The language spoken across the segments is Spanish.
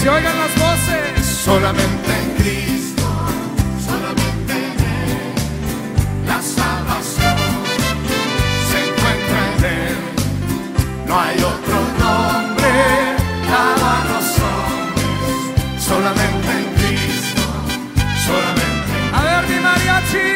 se oigan las voces. Solamente en Cristo, solamente en Él, la salvación se encuentra en Él. No hay otro nombre dado a los hombres, solamente en Cristo, solamente en Él. A ver, mi mariachi.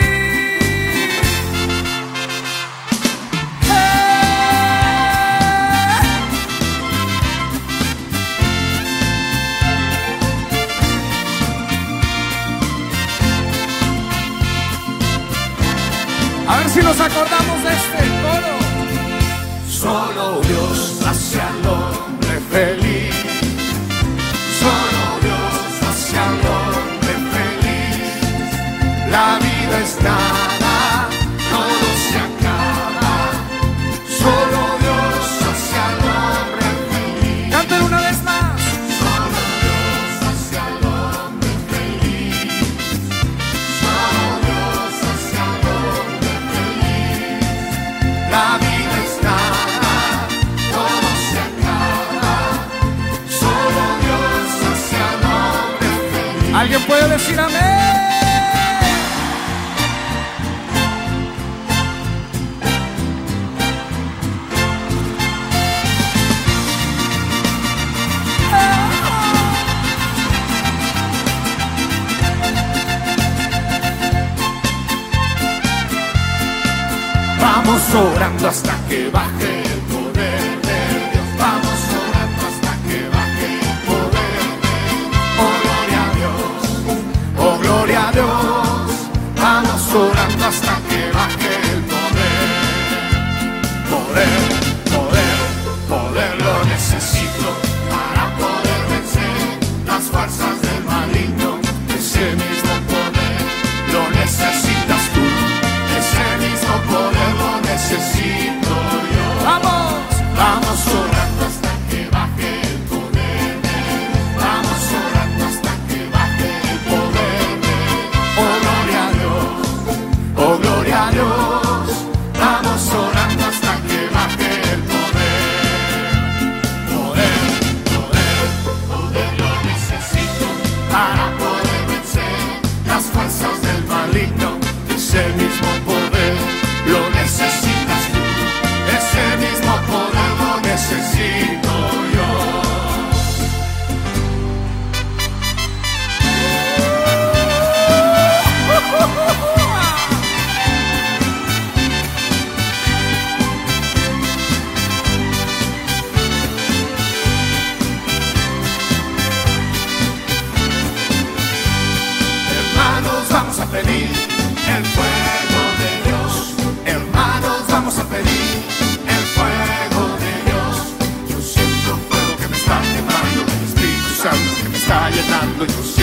A ver si nos acordamos de este coro. Solo Dios hace al hombre feliz. Solo Dios hace al hombre feliz. La vida es nada, todo se acaba. Solo Dios hace al hombre feliz. Cántalo una vez más. Solo Dios hace al hombre feliz. Solo Dios hace al hombre feliz. La vida es nada, todo se acaba. Solo Dios hace al hombre feliz. ¿Alguien puede decir amén? Vamos orando hasta que baje el poder de Dios. Vamos orando hasta que baje el poder de Dios. Oh, gloria a Dios. Oh, gloria a Dios. Vamos orando hasta que baje el poder. Poder, poder, poder lo necesito para poder vencer las fuerzas del maligno. Ese mismo poder lo necesitas tú. Ese mismo poder lo necesito yo. ¡Vamos! Vamos orando hasta que baje el poder de Dios. Vamos orando hasta que baje el poder de Dios. Oh, gloria a Dios. Oh, gloria a Dios. Vamos orando hasta que baje el poder. Poder, poder, poder lo necesito para poder vencer las fuerzas del maligno. Ese mismo poder lo necesitas tú. Ese mismo poder lo necesito yo. Hermanos, vamos a pedir el fuego de Dios. Hermanos, vamos a pedir el fuego de Dios. Yo siento un fuego que me está quemando, el Espíritu Santo que me está llenando. Yo